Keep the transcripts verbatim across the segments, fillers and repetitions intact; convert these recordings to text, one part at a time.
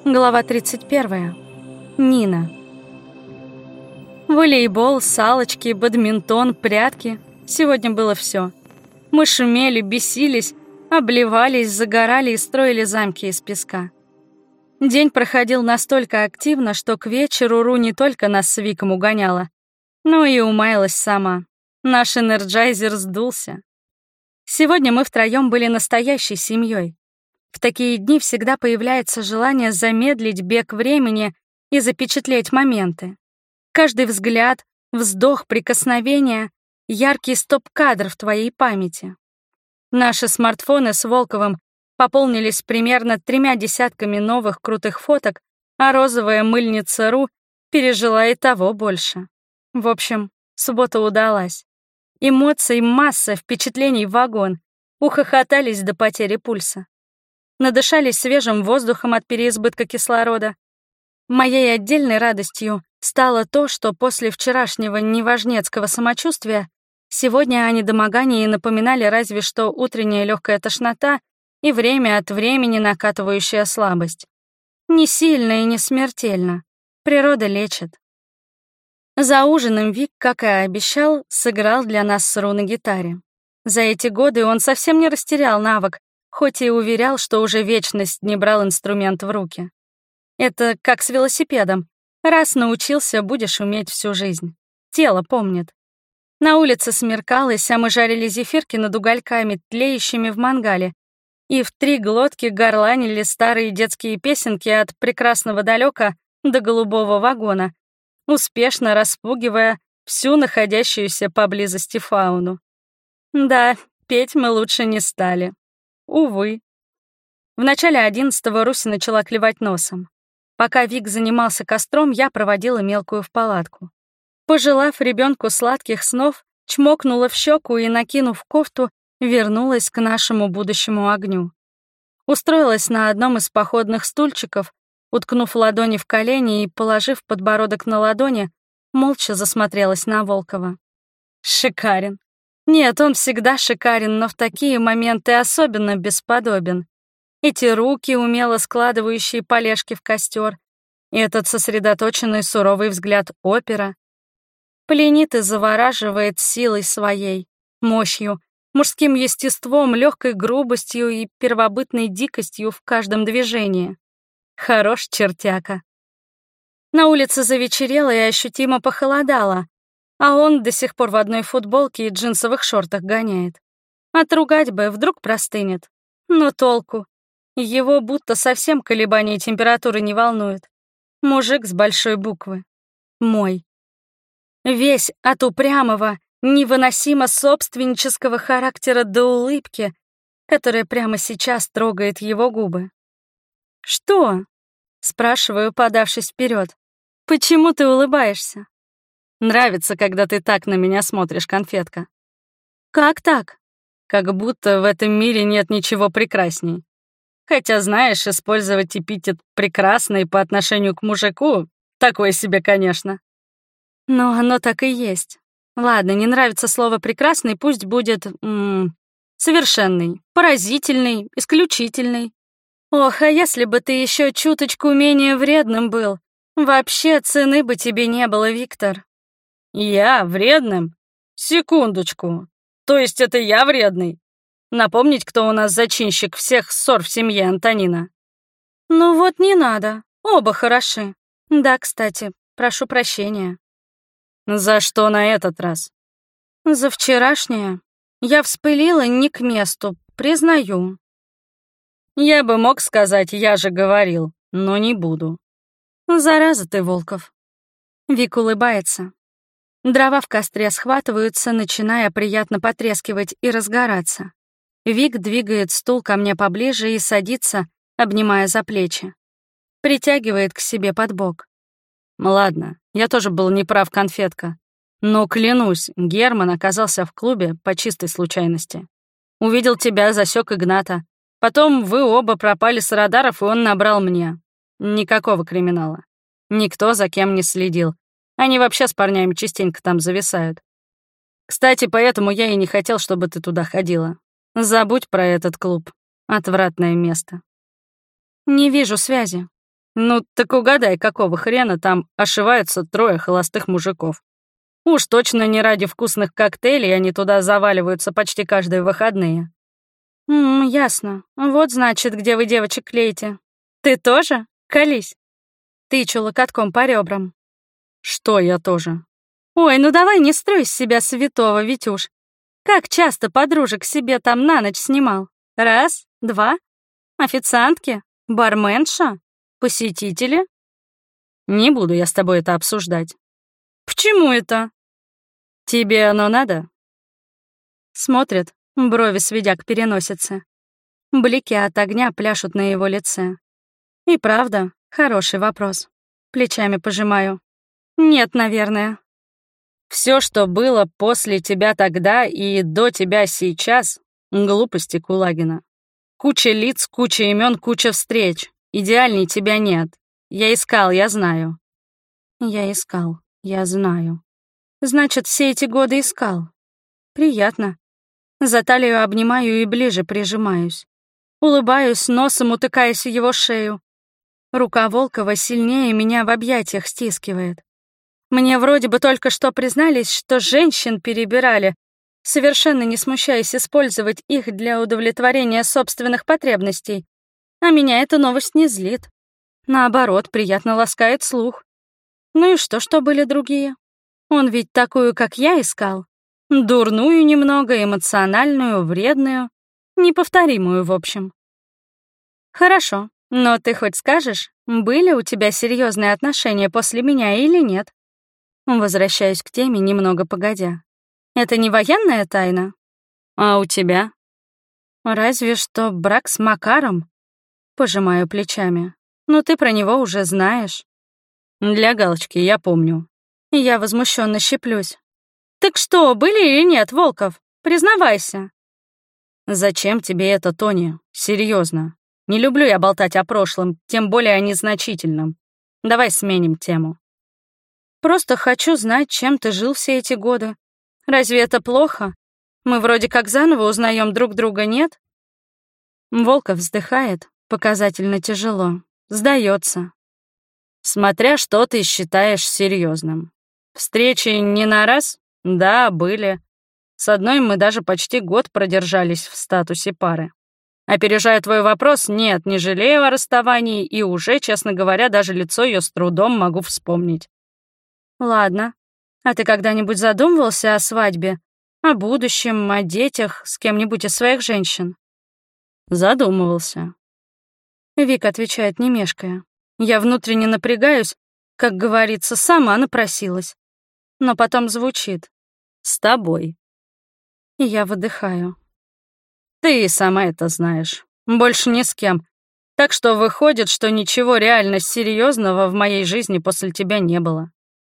Глава тридцать первая. Нина. Волейбол, салочки, бадминтон, прятки. Сегодня было все. Мы шумели, бесились, обливались, загорали и строили замки из песка. День проходил настолько активно, что к вечеру Ру не только нас с Виком угоняла, но и умаялась сама. Наш энерджайзер сдулся. Сегодня мы втроем были настоящей семьей. В такие дни всегда появляется желание замедлить бег времени и запечатлеть моменты. Каждый взгляд, вздох, прикосновение — яркий стоп-кадр в твоей памяти. Наши смартфоны с Волковым пополнились примерно тремя десятками новых крутых фоток, а розовая мыльница Ру пережила и того больше. В общем, суббота удалась. Эмоций масса, впечатлений вагон. Ухохотались до потери пульса. Надышались свежим воздухом от переизбытка кислорода. Моей отдельной радостью стало то, что после вчерашнего неважнецкого самочувствия сегодня о недомогании напоминали разве что утренняя легкая тошнота и время от времени накатывающая слабость. Не сильно и не смертельно. Природа лечит. За ужином Вик, как и обещал, сыграл для нас с Ру на гитаре. За эти годы он совсем не растерял навык, хоть и уверял, что уже вечность не брал инструмент в руки. Это как с велосипедом. Раз научился, будешь уметь всю жизнь. Тело помнит. На улице смеркалось, а мы жарили зефирки над угольками, тлеющими в мангале, и в три глотки горланили старые детские песенки от прекрасного далека до голубого вагона, успешно распугивая всю находящуюся поблизости фауну. Да, петь мы лучше не стали. Увы. В начале одиннадцатого Руся начала клевать носом. Пока Вик занимался костром, я проводила мелкую в палатку. Пожелав ребенку сладких снов, чмокнула в щеку и, накинув кофту, вернулась к нашему будущему огню. Устроилась на одном из походных стульчиков, уткнув ладони в колени и, положив подбородок на ладони, молча засмотрелась на Волкова. Шикарен. Нет, он всегда шикарен, но в такие моменты особенно бесподобен. Эти руки, умело складывающие полежки в костер, и этот сосредоточенный суровый взгляд опера. Пленит и завораживает силой своей, мощью, мужским естеством, легкой грубостью и первобытной дикостью в каждом движении. Хорош чертяка. На улице завечерело и ощутимо похолодало, а он до сих пор в одной футболке и джинсовых шортах гоняет. Отругать бы, вдруг простынет. Но толку. Его будто совсем колебания температуры не волнует. Мужик с большой буквы. Мой. Весь от упрямого, невыносимо собственнического характера до улыбки, которая прямо сейчас трогает его губы. «Что?» — спрашиваю, подавшись вперед. «Почему ты улыбаешься?» «Нравится, когда ты так на меня смотришь, конфетка». «Как так?» «Как будто в этом мире нет ничего прекрасней. Хотя, знаешь, использовать эпитет «прекрасный» по отношению к мужику — такое себе, конечно». «Но оно так и есть. Ладно, не нравится слово «прекрасный», пусть будет... М -м, совершенный, поразительный, исключительный. Ох, а если бы ты еще чуточку менее вредным был, вообще цены бы тебе не было, Виктор». «Я вредным? Секундочку. То есть это я вредный? Напомнить, кто у нас зачинщик всех ссор в семье, Антонина?» «Ну вот не надо. Оба хороши. Да, кстати, прошу прощения». «За что на этот раз?» «За вчерашнее. Я вспылила не к месту, признаю». «Я бы мог сказать, я же говорил, но не буду». «Зараза ты, Волков». Вик улыбается. Дрова в костре схватываются, начиная приятно потрескивать и разгораться. Вик двигает стул ко мне поближе и садится, обнимая за плечи. Притягивает к себе под бок. «Ладно, я тоже был неправ, конфетка. Но, клянусь, Герман оказался в клубе по чистой случайности. Увидел тебя, засек Игната. Потом вы оба пропали с радаров, и он набрал мне. Никакого криминала. Никто за кем не следил. Они вообще с парнями частенько там зависают. Кстати, поэтому я и не хотел, чтобы ты туда ходила. Забудь про этот клуб. Отвратное место». «Не вижу связи». Ну, так угадай, какого хрена там ошиваются трое холостых мужиков. Уж точно не ради вкусных коктейлей они туда заваливаются почти каждые выходные. «М, ясно. Вот, значит, где вы девочек клеите. Ты тоже? Колись». Тычу локотком по ребрам. Что я тоже? «Ой, ну давай не строй из себя святого, Витюш. Как часто подружек себе там на ночь снимал? Раз, два? Официантки? Барменша? Посетители?» Не буду я с тобой это обсуждать. «Почему это?» Тебе оно надо? Смотрит, брови сведя к переносице. Блики от огня пляшут на его лице. И правда, хороший вопрос. Плечами пожимаю. Нет, наверное. Все, что было после тебя тогда и до тебя сейчас — глупости Кулагина. Куча лиц, куча имен, куча встреч. Идеальней тебя нет. Я искал, я знаю. Я искал, я знаю. Значит, все эти годы искал. Приятно. За талию обнимаю и ближе прижимаюсь. Улыбаюсь, носом утыкаясь в его шею. Рука Волкова сильнее меня в объятиях стискивает. Мне вроде бы только что признались, что женщин перебирали, совершенно не смущаясь использовать их для удовлетворения собственных потребностей. А меня эта новость не злит. Наоборот, приятно ласкает слух. Ну и что, что были другие? Он ведь такую, как я, искал. Дурную немного, эмоциональную, вредную, неповторимую, в общем. Хорошо, но ты хоть скажешь, были у тебя серьезные отношения после меня или нет? Возвращаюсь к теме немного погодя. Это не военная тайна? А у тебя? Разве что брак с Макаром. Пожимаю плечами. Но ты про него уже знаешь. Для галочки, я помню. Я возмущенно щиплюсь. Так что, были или нет, Волков? Признавайся. Зачем тебе это, Тони? Серьезно. Не люблю я болтать о прошлом, тем более о незначительном. Давай сменим тему. Просто хочу знать, чем ты жил все эти годы. Разве это плохо? Мы вроде как заново узнаем друг друга, нет? Волков вздыхает, показательно тяжело. Сдается. Смотря что ты считаешь серьезным. Встречи не на раз? Да, были. С одной мы даже почти год продержались в статусе пары. Опережая твой вопрос, нет, не жалею о расставании, и уже, честно говоря, даже лицо ее с трудом могу вспомнить. Ладно. А ты когда-нибудь задумывался о свадьбе? О будущем, о детях с кем-нибудь из своих женщин? Задумывался. Вик отвечает, не мешкая. Я внутренне напрягаюсь, как говорится, сама напросилась. Но потом звучит. С тобой. И я выдыхаю. Ты и сама это знаешь. Больше ни с кем. Так что выходит, что ничего реально серьезного в моей жизни после тебя не было.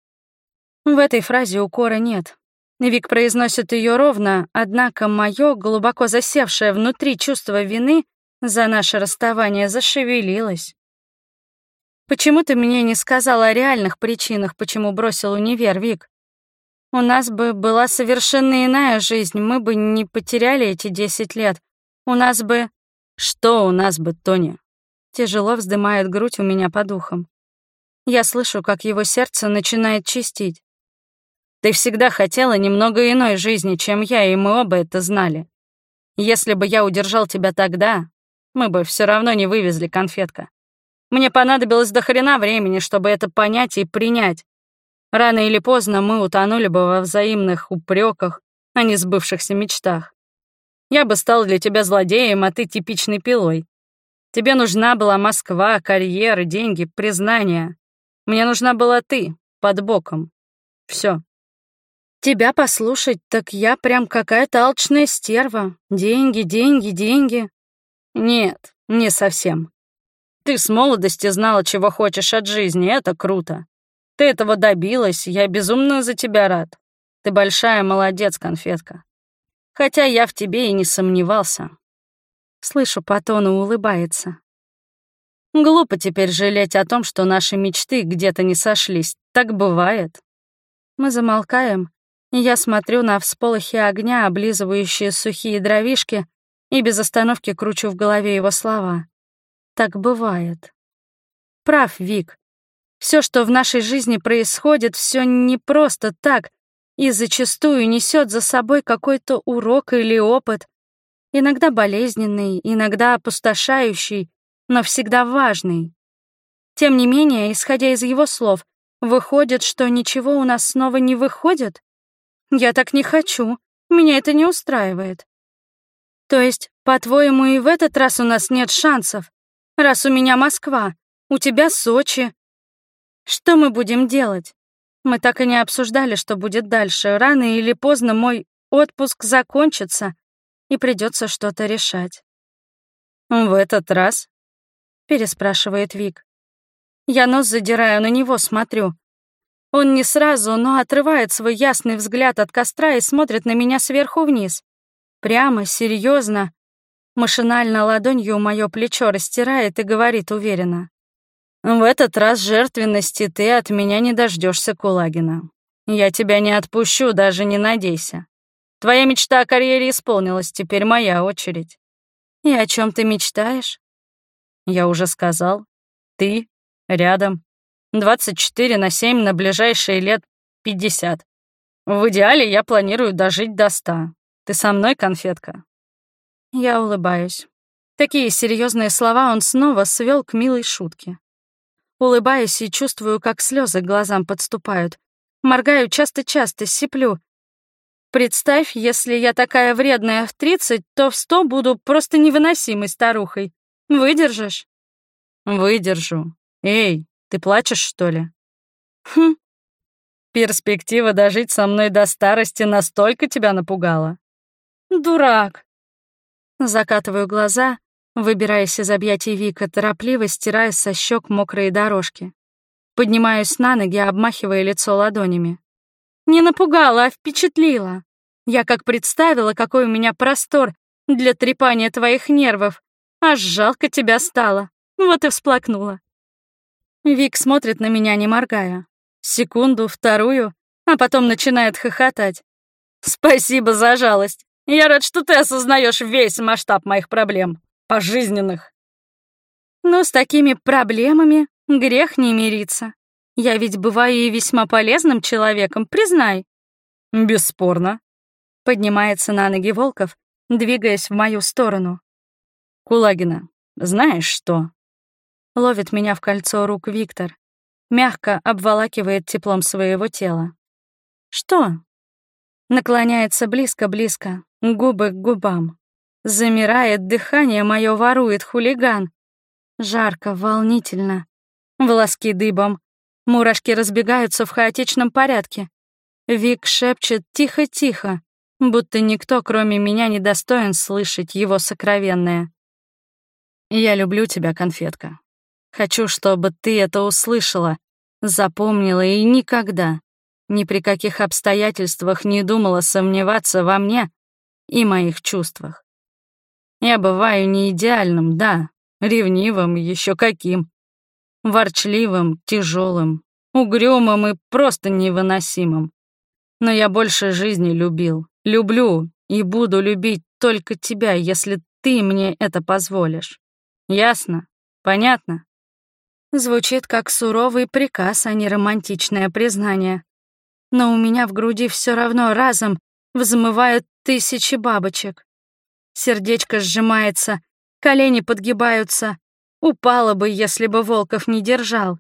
В этой фразе укора нет. Вик произносит ее ровно, однако мое глубоко засевшее внутри чувство вины за наше расставание зашевелилось. Почему ты мне не сказала о реальных причинах, почему бросил универ, Вик? У нас бы была совершенно иная жизнь, мы бы не потеряли эти десять лет. У нас бы... Что у нас бы, Тоня? Тяжело вздымает грудь у меня по духам. Я слышу, как его сердце начинает чистить. Ты всегда хотела немного иной жизни, чем я, и мы оба это знали. Если бы я удержал тебя тогда, мы бы все равно не вывезли, конфетка. Мне понадобилось до хрена времени, чтобы это понять и принять. Рано или поздно мы утонули бы во взаимных упреках, а не сбывшихся мечтах. Я бы стал для тебя злодеем, а ты типичной пилой. Тебе нужна была Москва, карьера, деньги, признание. Мне нужна была ты, под боком. Все. Тебя послушать, так я прям какая-то алчная стерва. Деньги, деньги, деньги. Нет, не совсем. Ты с молодости знала, чего хочешь от жизни, это круто. Ты этого добилась, я безумно за тебя рад. Ты большая молодец, конфетка. Хотя я в тебе и не сомневался. Слышу, по тону улыбается. Глупо теперь жалеть о том, что наши мечты где-то не сошлись. Так бывает. Мы замолкаем, и я смотрю на всполохи огня, облизывающие сухие дровишки, и без остановки кручу в голове его слова. Так бывает. прав, Вик. Все, что в нашей жизни происходит, все не просто так и зачастую несет за собой какой-то урок или опыт, иногда болезненный, иногда опустошающий, но всегда важный. Тем не менее, исходя из его слов, выходит, что ничего у нас снова не выходит? Я так не хочу, меня это не устраивает. То есть, по-твоему, и в этот раз у нас нет шансов? Раз у меня Москва, у тебя Сочи. Что мы будем делать? Мы так и не обсуждали, что будет дальше. Рано или поздно мой отпуск закончится, и придется что-то решать. «В этот раз?» — переспрашивает Вик. Я нос задираю, на него смотрю. Он не сразу, но отрывает свой ясный взгляд от костра и смотрит на меня сверху вниз. Прямо, серьезно. Машинально ладонью моё плечо растирает и говорит уверенно. «В этот раз жертвенности ты от меня не дождешься, Кулагина. Я тебя не отпущу, даже не надейся. Твоя мечта о карьере исполнилась, теперь моя очередь». «И о чем ты мечтаешь?» «Я уже сказал. Ты рядом. двадцать четыре на семь на ближайшие лет пятьдесят. В идеале я планирую дожить до ста. Ты со мной, конфетка?» Я улыбаюсь. Такие серьезные слова он снова свел к милой шутке. Улыбаюсь и чувствую, как слезы к глазам подступают. Моргаю часто-часто, сиплю. Представь, если я такая вредная в тридцать, то в сто буду просто невыносимой старухой. Выдержишь? Выдержу. Эй, ты плачешь, что ли? Хм. Перспектива дожить со мной до старости настолько тебя напугала? Дурак. Закатываю глаза, выбираясь из объятий Вика, торопливо стирая со щек мокрые дорожки. Поднимаюсь на ноги, обмахивая лицо ладонями. Не напугала, а впечатлила. Я как представила, какой у меня простор для трепания твоих нервов. Аж жалко тебя стало. Вот и всплакнула. Вик смотрит на меня, не моргая. Секунду, вторую, а потом начинает хохотать. «Спасибо за жалость. Я рад, что ты осознаешь весь масштаб моих проблем. Пожизненных». Но с такими проблемами грех не мириться. Я ведь бываю и весьма полезным человеком, признай. Бесспорно. Поднимается на ноги Волков, двигаясь в мою сторону. Кулагина, знаешь что? Ловит меня в кольцо рук Виктор. Мягко обволакивает теплом своего тела. Что? Наклоняется близко-близко, губы к губам. Замирает, дыхание мое ворует хулиган. Жарко, волнительно. Волоски дыбом. Мурашки разбегаются в хаотичном порядке. Вик шепчет тихо-тихо, будто никто, кроме меня, не достоин слышать его сокровенное. «Я люблю тебя, конфетка. Хочу, чтобы ты это услышала, запомнила и никогда, ни при каких обстоятельствах не думала сомневаться во мне и моих чувствах. Я бываю не идеальным, да, ревнивым, еще каким, ворчливым, тяжелым, угрюмым и просто невыносимым. Но я больше жизни любил, люблю и буду любить только тебя, если ты мне это позволишь. Ясно? Понятно?» Звучит как суровый приказ, а не романтичное признание. Но у меня в груди все равно разом взмывают тысячи бабочек. Сердечко сжимается, колени подгибаются. Упало бы, если бы Волков не держал.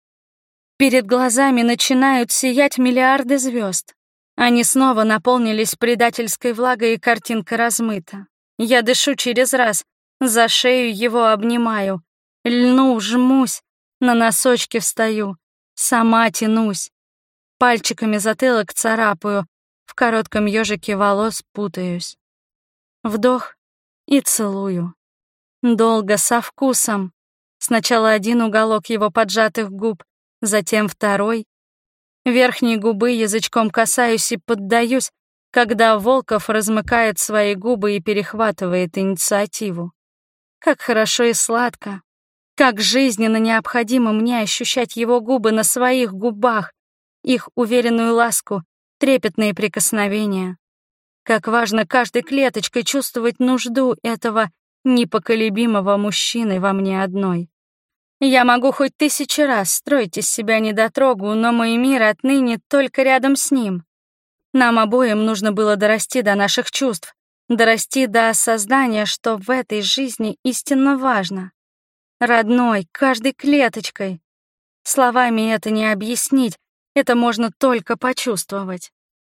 Перед глазами начинают сиять миллиарды звезд. Они снова наполнились предательской влагой, и картинка размыта. Я дышу через раз, за шею его обнимаю. Льну, жмусь, на носочки встаю, сама тянусь. Пальчиками затылок царапаю, в коротком ёжике волос путаюсь. Вдох и целую. Долго, со вкусом. Сначала один уголок его поджатых губ, затем второй. Верхней губы язычком касаюсь и поддаюсь, когда Волков размыкает свои губы и перехватывает инициативу. Как хорошо и сладко. Как жизненно необходимо мне ощущать его губы на своих губах, их уверенную ласку, трепетные прикосновения. Как важно каждой клеточкой чувствовать нужду этого непоколебимого мужчины во мне одной. Я могу хоть тысячи раз строить из себя недотрогу, но мой мир отныне только рядом с ним. Нам обоим нужно было дорасти до наших чувств, дорасти до осознания, что в этой жизни истинно важно. Родной, каждой клеточкой. Словами это не объяснить, это можно только почувствовать.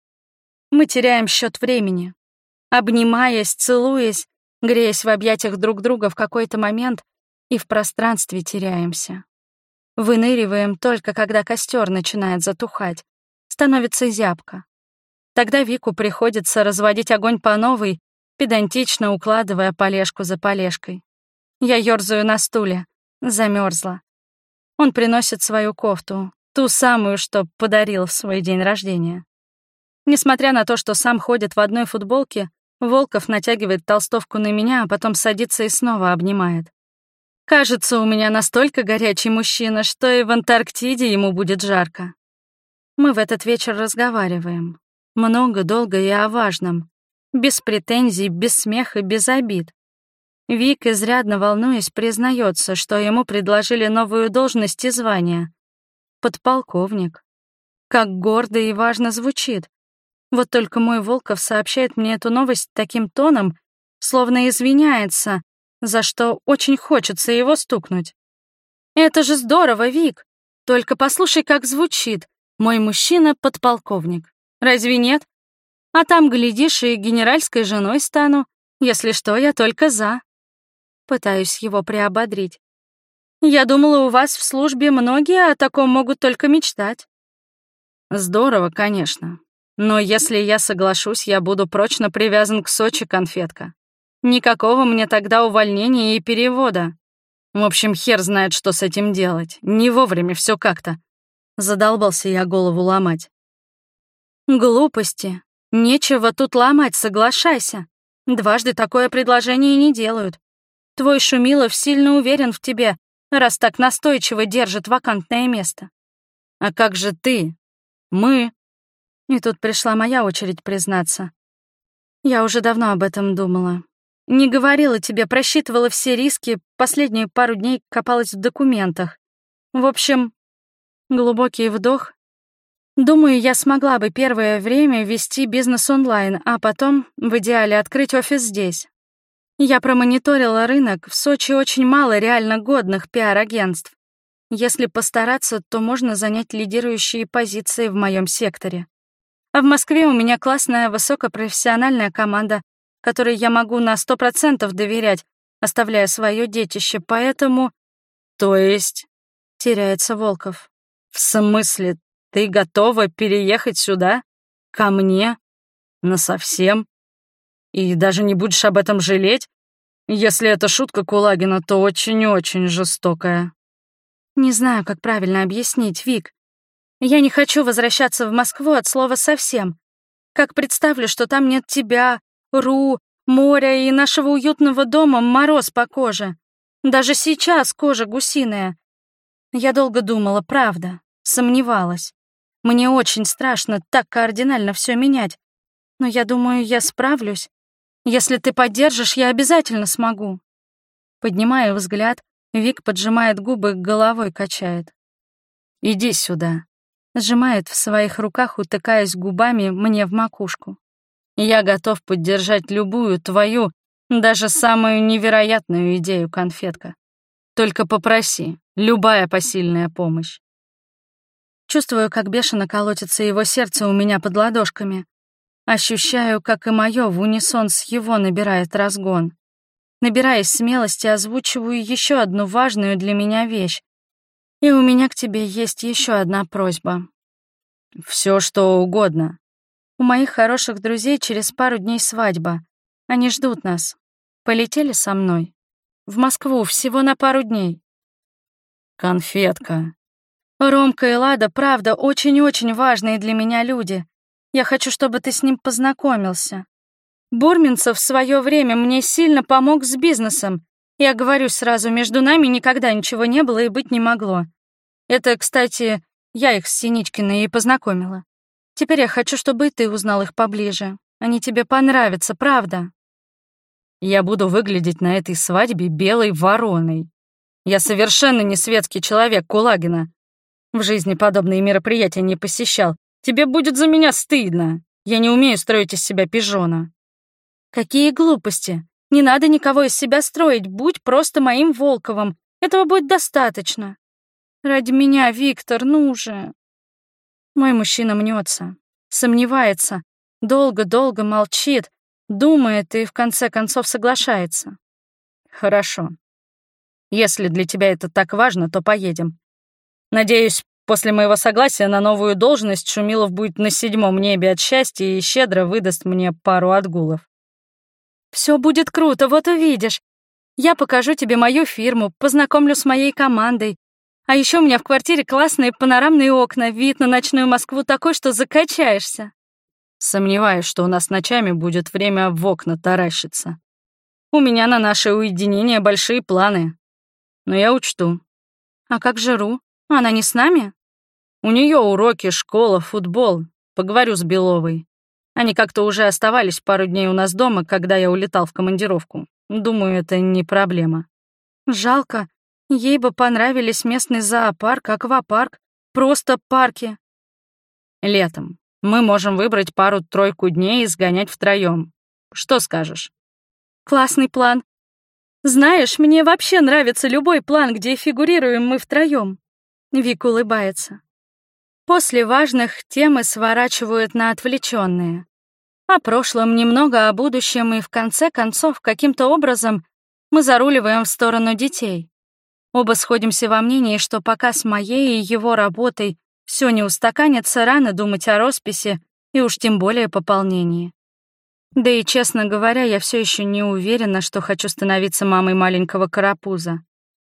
Мы теряем счет времени. Обнимаясь, целуясь, греясь в объятиях друг друга в какой-то момент и в пространстве теряемся. Выныриваем только, когда костер начинает затухать, становится зябко. Тогда Вику приходится разводить огонь по новой, педантично укладывая полежку за полежкой. Я ёрзаю на стуле, замерзла. Он приносит свою кофту, ту самую, что подарил в свой день рождения. Несмотря на то, что сам ходит в одной футболке, Волков натягивает толстовку на меня, а потом садится и снова обнимает. Кажется, у меня настолько горячий мужчина, что и в Антарктиде ему будет жарко. Мы в этот вечер разговариваем. Много, долго и о важном. Без претензий, без смеха, без обид. Вик, изрядно волнуясь, признается, что ему предложили новую должность и звание. Подполковник. Как гордо и важно звучит. Вот только мой Волков сообщает мне эту новость таким тоном, словно извиняется, за что очень хочется его стукнуть. Это же здорово, Вик. Только послушай, как звучит. Мой мужчина — подполковник. Разве нет? А там, глядишь, и генеральской женой стану. Если что, я только за. Пытаюсь его приободрить. Я думала, у вас в службе многие о таком могут только мечтать. Здорово, конечно. Но если я соглашусь, я буду прочно привязан к Сочи, конфетка. Никакого мне тогда увольнения и перевода. В общем, хер знает, что с этим делать. Не вовремя все как-то. Задолбался я голову ломать. Глупости. Нечего тут ломать, соглашайся. Дважды такое предложение не делают. Твой Шумилов сильно уверен в тебе, раз так настойчиво держит вакантное место. А как же ты? Мы? И тут пришла моя очередь признаться. Я уже давно об этом думала. Не говорила тебе, просчитывала все риски, последние пару дней копалась в документах. В общем, глубокий вдох. Думаю, я смогла бы первое время вести бизнес онлайн, а потом, в идеале, открыть офис здесь. Я промониторила рынок, в Сочи очень мало реально годных пиар-агентств. Если постараться, то можно занять лидирующие позиции в моем секторе. А в Москве у меня классная высокопрофессиональная команда, которой я могу на сто процентов доверять, оставляя свое детище, поэтому... То есть... Теряется Волков. В смысле, ты готова переехать сюда? Ко мне? Насовсем? И даже не будешь об этом жалеть? Если это шутка Кулагина, то очень-очень жестокая. Не знаю, как правильно объяснить, Вик. Я не хочу возвращаться в Москву от слова совсем. Как представлю, что там нет тебя, Ру, моря и нашего уютного дома, мороз по коже. Даже сейчас кожа гусиная. Я долго думала, правда, сомневалась. Мне очень страшно так кардинально все менять. Но я думаю, я справлюсь. Если ты поддержишь, я обязательно смогу. Поднимаю взгляд, Вик поджимает губы, головой качает. Иди сюда. Сжимает в своих руках, утыкаясь губами мне в макушку. Я готов поддержать любую твою, даже самую невероятную идею, конфетка. Только попроси, любая посильная помощь. Чувствую, как бешено колотится его сердце у меня под ладошками. Ощущаю, как и мое в унисон с его набирает разгон. Набираясь смелости, озвучиваю еще одну важную для меня вещь. И у меня к тебе есть еще одна просьба. Все, что угодно. У моих хороших друзей через пару дней свадьба. Они ждут нас. Полетели со мной. В Москву всего на пару дней. Конфетка. Ромка и Лада, правда, очень-очень важные для меня люди. Я хочу, чтобы ты с ним познакомился. Бурминцев в свое время мне сильно помог с бизнесом. Я говорю сразу, между нами никогда ничего не было и быть не могло. Это, кстати, я их с Синичкиной и познакомила. Теперь я хочу, чтобы и ты узнал их поближе. Они тебе понравятся, правда? Я буду выглядеть на этой свадьбе белой вороной. Я совершенно не светский человек, Кулагина. В жизни подобные мероприятия не посещал. Тебе будет за меня стыдно. Я не умею строить из себя пижона». «Какие глупости! Не надо никого из себя строить, будь просто моим Волковым. Этого будет достаточно. Ради меня, Виктор, ну же!» Мой мужчина мнется, сомневается, долго-долго молчит, думает и в конце концов соглашается. «Хорошо. Если для тебя это так важно, то поедем. Надеюсь, после моего согласия на новую должность Шумилов будет на седьмом небе от счастья и щедро выдаст мне пару отгулов». «Все будет круто, вот увидишь. Я покажу тебе мою фирму, познакомлю с моей командой. А еще у меня в квартире классные панорамные окна, вид на ночную Москву такой, что закачаешься». «Сомневаюсь, что у нас ночами будет время в окна таращиться. У меня на наше уединение большие планы. Но я учту». «А как же Ру? Она не с нами?» «У нее уроки, школа, футбол. Поговорю с Беловой. Они как-то уже оставались пару дней у нас дома, когда я улетал в командировку. Думаю, это не проблема». «Жалко. Ей бы понравились местный зоопарк, аквапарк, просто парки». «Летом. Мы можем выбрать пару-тройку дней и сгонять втроем. Что скажешь?» «Классный план. Знаешь, мне вообще нравится любой план, где фигурируем мы втроем». Вик улыбается. После важных темы сворачивают на отвлеченные. О прошлом немного, о будущем, и в конце концов, каким-то образом мы заруливаем в сторону детей. Оба сходимся во мнении, что пока с моей и его работой все не устаканится, рано думать о росписи и уж тем более пополнении. Да и, честно говоря, я все еще не уверена, что хочу становиться мамой маленького карапуза.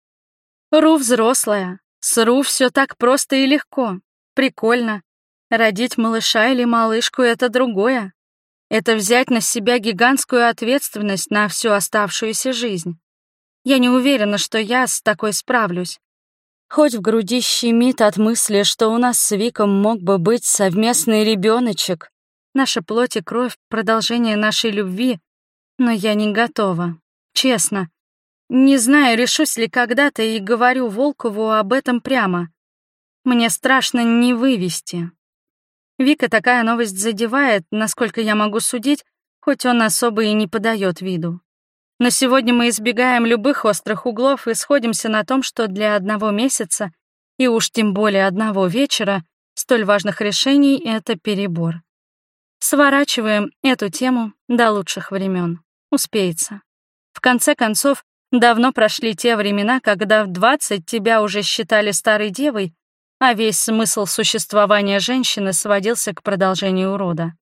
Ру взрослая, с Ру все так просто и легко, прикольно. Родить малыша или малышку — это другое. Это взять на себя гигантскую ответственность на всю оставшуюся жизнь. Я не уверена, что я с такой справлюсь. Хоть в груди щемит от мысли, что у нас с Виком мог бы быть совместный ребеночек, наша плоть и кровь — продолжение нашей любви, но я не готова, честно. Не знаю, решусь ли когда-то, и говорю Волкову об этом прямо. Мне страшно не вывести. Вика такая новость задевает, насколько я могу судить, хоть он особо и не подает виду. Но сегодня мы избегаем любых острых углов и сходимся на том, что для одного месяца, и уж тем более одного вечера, столь важных решений — это перебор. Сворачиваем эту тему до лучших времен. Успеется. В конце концов, давно прошли те времена, когда в двадцать тебя уже считали старой девой, а весь смысл существования женщины сводился к продолжению рода.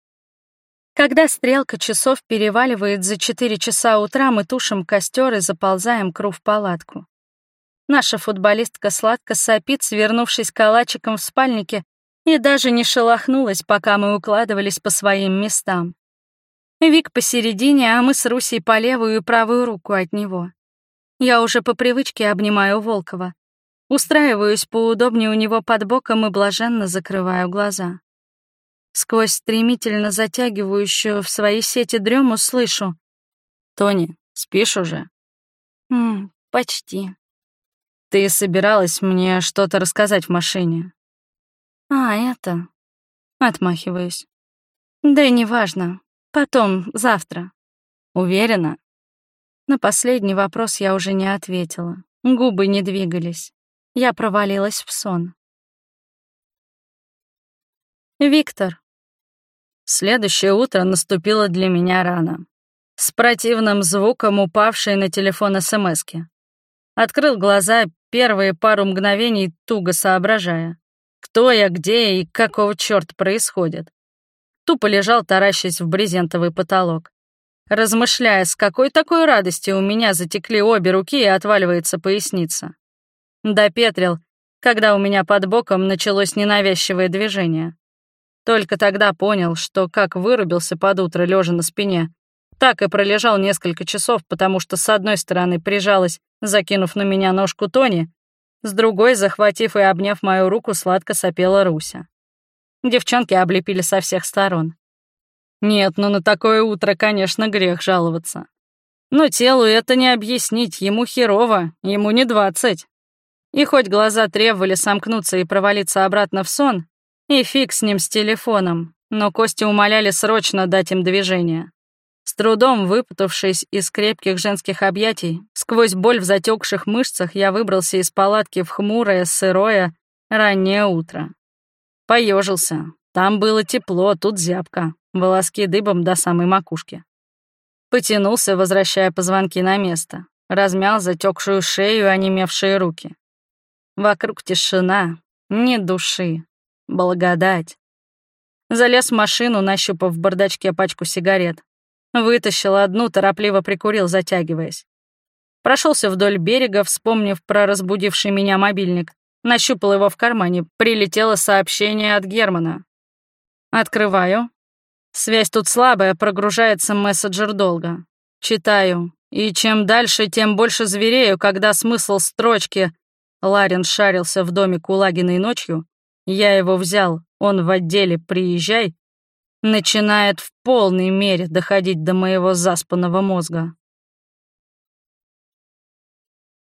Когда стрелка часов переваливает за четыре часа утра, мы тушим костер и заползаем к Ру в палатку. Наша футболистка сладко сопит, свернувшись калачиком в спальнике, и даже не шелохнулась, пока мы укладывались по своим местам. Вик посередине, а мы с Русей по левую и правую руку от него. Я уже по привычке обнимаю Волкова. Устраиваюсь поудобнее у него под боком и блаженно закрываю глаза. Сквозь стремительно затягивающую в свои сети дрему слышу: «Тони, спишь уже?» «М, почти». «Ты собиралась мне что-то рассказать в машине?» «А, это...» Отмахиваюсь. «Да и неважно. Потом, завтра». «Уверена?» На последний вопрос я уже не ответила. Губы не двигались. Я провалилась в сон. Виктор. Следующее утро наступило для меня рано. С противным звуком упавшей на телефон смски. Открыл глаза, первые пару мгновений туго соображая. Кто я, где и какого чёрта происходит. Тупо лежал, таращась в брезентовый потолок. Размышляя, с какой такой радости у меня затекли обе руки и отваливается поясница. Допетрил, когда у меня под боком началось ненавязчивое движение. Только тогда понял, что как вырубился под утро, лежа на спине, так и пролежал несколько часов, потому что с одной стороны прижалась, закинув на меня ножку Тони, с другой, захватив и обняв мою руку, сладко сопела Руся. Девчонки облепили со всех сторон. Нет, ну на такое утро, конечно, грех жаловаться. Но телу это не объяснить, ему херово, ему не двадцать. И хоть глаза требовали сомкнуться и провалиться обратно в сон, и фиг с ним с телефоном, но кости умоляли срочно дать им движение. С трудом выпутавшись из крепких женских объятий, сквозь боль в затекших мышцах я выбрался из палатки в хмурое, сырое, раннее утро. Поежился. Там было тепло, тут зябко, волоски дыбом до самой макушки. Потянулся, возвращая позвонки на место, размял затекшую шею и онемевшие руки. Вокруг тишина, ни души, благодать. Залез в машину, нащупав в бардачке пачку сигарет. Вытащил одну, торопливо прикурил, затягиваясь. Прошелся вдоль берега, вспомнив про разбудивший меня мобильник. Нащупал его в кармане, прилетело сообщение от Германа. Открываю. Связь тут слабая, прогружается мессенджер долго. Читаю. И чем дальше, тем больше зверею, когда смысл строчки «Ларин шарился в доме Кулагиной ночью, я его взял, он в отделе, приезжай», начинает в полной мере доходить до моего заспанного мозга.